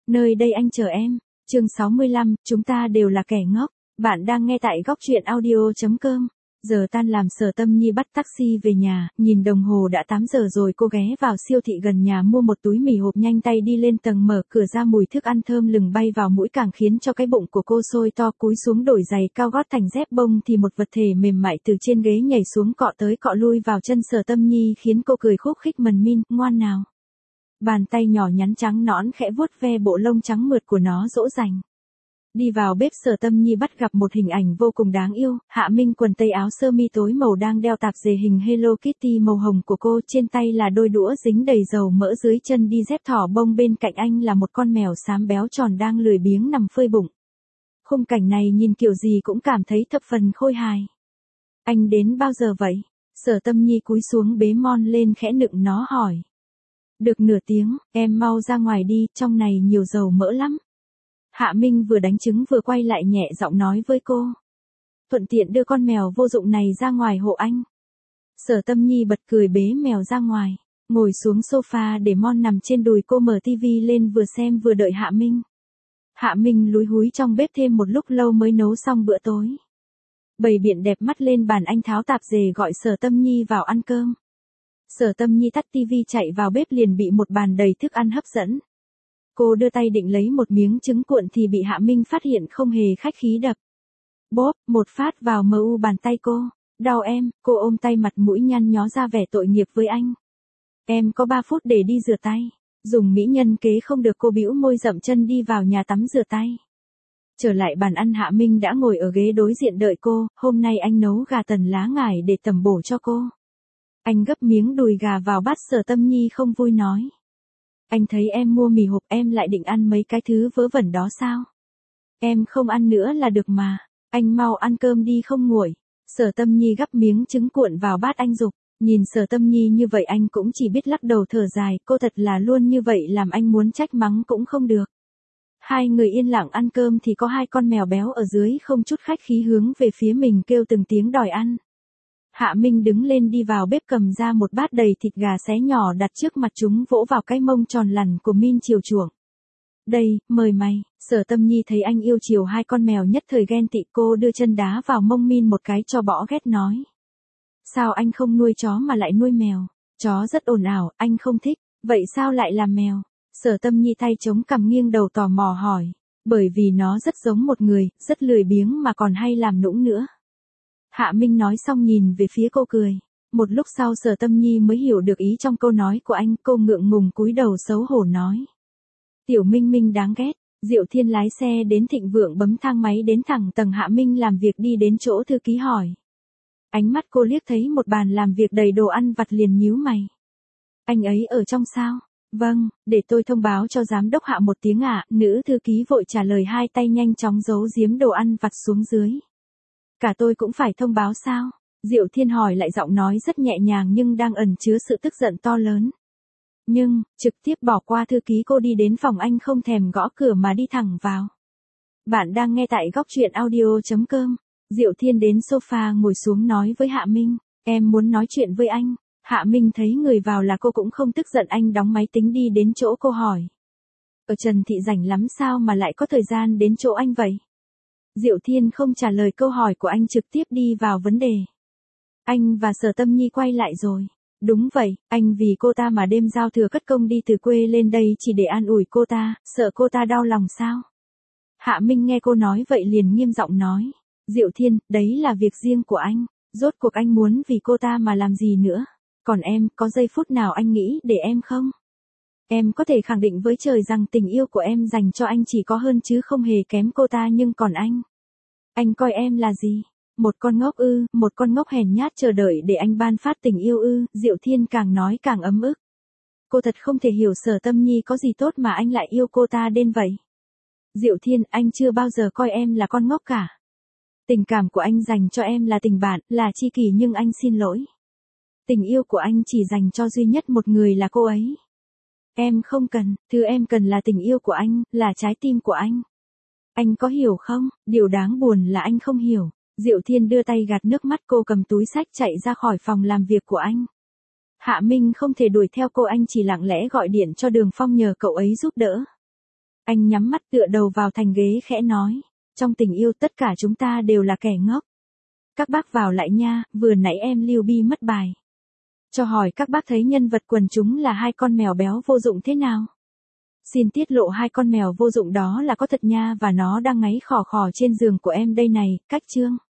Nơi đây anh chờ em. Chương 65, chúng ta đều là kẻ ngốc. Bạn đang nghe tại góc truyện audio.com. Giờ tan làm Sở Tâm Nhi bắt taxi về nhà, nhìn đồng hồ đã 8 giờ rồi, cô ghé vào siêu thị gần nhà mua một túi mì hộp, nhanh tay đi lên tầng, mở cửa ra, mùi thức ăn thơm lừng bay vào mũi, càng khiến cho cái bụng của cô sôi to. Cúi xuống đổi giày cao gót thành dép bông thì một vật thể mềm mại từ trên ghế nhảy xuống, cọ tới cọ lui vào chân Sở Tâm Nhi, khiến cô cười khúc khích mần min, ngoan nào. Bàn tay nhỏ nhắn trắng nõn khẽ vuốt ve bộ lông trắng mượt của nó dỗ dành. Đi vào bếp, Sở Tâm Nhi bắt gặp một hình ảnh vô cùng đáng yêu. Hạ Minh quần tây áo sơ mi tối màu đang đeo tạp dề hình Hello Kitty màu hồng của cô, trên tay là đôi đũa dính đầy dầu mỡ, dưới chân đi dép thỏ bông, bên cạnh anh là một con mèo xám béo tròn đang lười biếng nằm phơi bụng. Khung cảnh này nhìn kiểu gì cũng cảm thấy thập phần khôi hài. Anh đến bao giờ vậy? Sở Tâm Nhi cúi xuống bế Mon lên, khẽ nựng nó hỏi. Được nửa tiếng, em mau ra ngoài đi, trong này nhiều dầu mỡ lắm. Hạ Minh vừa đánh trứng vừa quay lại nhẹ giọng nói với cô. Thuận tiện đưa con mèo vô dụng này ra ngoài hộ anh. Sở Tâm Nhi bật cười bế mèo ra ngoài, ngồi xuống sofa để Mon nằm trên đùi cô, mở tivi lên vừa xem vừa đợi Hạ Minh. Hạ Minh lúi húi trong bếp thêm một lúc lâu mới nấu xong bữa tối. Bày biện đẹp mắt lên bàn, anh tháo tạp dề gọi Sở Tâm Nhi vào ăn cơm. Sở Tâm Nhi tắt tivi chạy vào bếp, liền bị một bàn đầy thức ăn hấp dẫn. Cô đưa tay định lấy một miếng trứng cuộn thì bị Hạ Minh phát hiện, không hề khách khí đập bốp một phát vào mu bàn tay cô. Đau em. Cô ôm tay, mặt mũi nhăn nhó ra vẻ tội nghiệp với anh. Em có 3 phút để đi rửa tay. Dùng mỹ nhân kế không được, cô bĩu môi dậm chân đi vào nhà tắm rửa tay. Trở lại bàn ăn, Hạ Minh đã ngồi ở ghế đối diện đợi cô. Hôm nay anh nấu gà tần lá ngải để tẩm bổ cho cô. Anh gấp miếng đùi gà vào bát. Sở Tâm Nhi không vui nói. Anh thấy em mua mì hộp, em lại định ăn mấy cái thứ vớ vẩn đó sao? Em không ăn nữa là được mà. Anh mau ăn cơm đi không nguội. Sở Tâm Nhi gắp miếng trứng cuộn vào bát anh giục. Nhìn Sở Tâm Nhi như vậy anh cũng chỉ biết lắc đầu thở dài, cô thật là luôn như vậy, làm anh muốn trách mắng cũng không được. Hai người yên lặng ăn cơm thì có 2 con mèo béo ở dưới không chút khách khí hướng về phía mình kêu từng tiếng đòi ăn. Hạ Minh đứng lên đi vào bếp, cầm ra một bát đầy thịt gà xé nhỏ đặt trước mặt chúng, vỗ vào cái mông tròn lằn của Min chiều chuộng. Đây, mời mày. Sở Tâm Nhi thấy anh yêu chiều 2 con mèo nhất thời ghen tị, cô đưa chân đá vào mông Min một cái cho bỏ ghét nói. Sao anh không nuôi chó mà lại nuôi mèo? Chó rất ồn ào, anh không thích. Vậy sao lại làm mèo? Sở Tâm Nhi tay chống cằm nghiêng đầu tò mò hỏi. Bởi vì nó rất giống một người, rất lười biếng mà còn hay làm nũng nữa. Hạ Minh nói xong nhìn về phía cô cười. Một lúc sau Sở Tâm Nhi mới hiểu được ý trong câu nói của anh, cô ngượng ngùng cúi đầu xấu hổ nói. Tiểu Minh Minh đáng ghét. Diệu Thiên lái xe đến Thịnh Vượng, bấm thang máy đến thẳng tầng Hạ Minh làm việc, đi đến chỗ thư ký hỏi. Ánh mắt cô liếc thấy một bàn làm việc đầy đồ ăn vặt liền nhíu mày. Anh ấy ở trong sao? Vâng, để tôi thông báo cho giám đốc Hạ một tiếng ạ. Nữ thư ký vội trả lời, hai tay nhanh chóng giấu giếm đồ ăn vặt xuống dưới. Cả tôi cũng phải thông báo sao? Diệu Thiên hỏi lại, giọng nói rất nhẹ nhàng nhưng đang ẩn chứa sự tức giận to lớn. Nhưng, trực tiếp bỏ qua thư ký, cô đi đến phòng anh, không thèm gõ cửa mà đi thẳng vào. Bạn đang nghe tại góc truyện audio.com. Diệu Thiên đến sofa ngồi xuống nói với Hạ Minh. Em muốn nói chuyện với anh. Hạ Minh thấy người vào là cô cũng không tức giận, anh đóng máy tính đi đến chỗ cô hỏi. Ở Trần Thị rảnh lắm sao mà lại có thời gian đến chỗ anh vậy? Diệu Thiên không trả lời câu hỏi của anh, trực tiếp đi vào vấn đề. Anh và Sở Tâm Nhi quay lại rồi. Đúng vậy, anh vì cô ta mà đêm giao thừa cất công đi từ quê lên đây chỉ để an ủi cô ta, sợ cô ta đau lòng sao? Hạ Minh nghe cô nói vậy liền nghiêm giọng nói. Diệu Thiên, đấy là việc riêng của anh, rốt cuộc anh muốn vì cô ta mà làm gì nữa? Còn em, có giây phút nào anh nghĩ để em không? Em có thể khẳng định với trời rằng tình yêu của em dành cho anh chỉ có hơn chứ không hề kém cô ta, nhưng còn anh coi em là gì? Một con ngốc ư? Một con ngốc hèn nhát chờ đợi để anh ban phát tình yêu ư? Diệu Thiên càng nói càng ấm ức. Cô thật không thể hiểu Sở Tâm Nhi có gì tốt mà anh lại yêu cô ta đến vậy. Diệu Thiên, anh chưa bao giờ coi em là con ngốc cả. Tình cảm của anh dành cho em là tình bạn, là tri kỷ, nhưng anh xin lỗi. Tình yêu của anh chỉ dành cho duy nhất một người, là cô ấy. Em không cần, thứ em cần là tình yêu của anh, là trái tim của anh. Anh có hiểu không? Điều đáng buồn là anh không hiểu. Diệu Thiên đưa tay gạt nước mắt, cô cầm túi xách chạy ra khỏi phòng làm việc của anh. Hạ Minh không thể đuổi theo cô, anh chỉ lặng lẽ gọi điện cho Đường Phong nhờ cậu ấy giúp đỡ. Anh nhắm mắt tựa đầu vào thành ghế khẽ nói. Trong tình yêu tất cả chúng ta đều là kẻ ngốc. Các bác vào lại nha, vừa nãy em lưu bi mất bài. Cho hỏi các bác thấy nhân vật quần chúng là hai con mèo béo vô dụng thế nào? Xin tiết lộ hai con mèo vô dụng đó là có thật nha, và nó đang ngáy khò khò trên giường của em đây này, cách chương.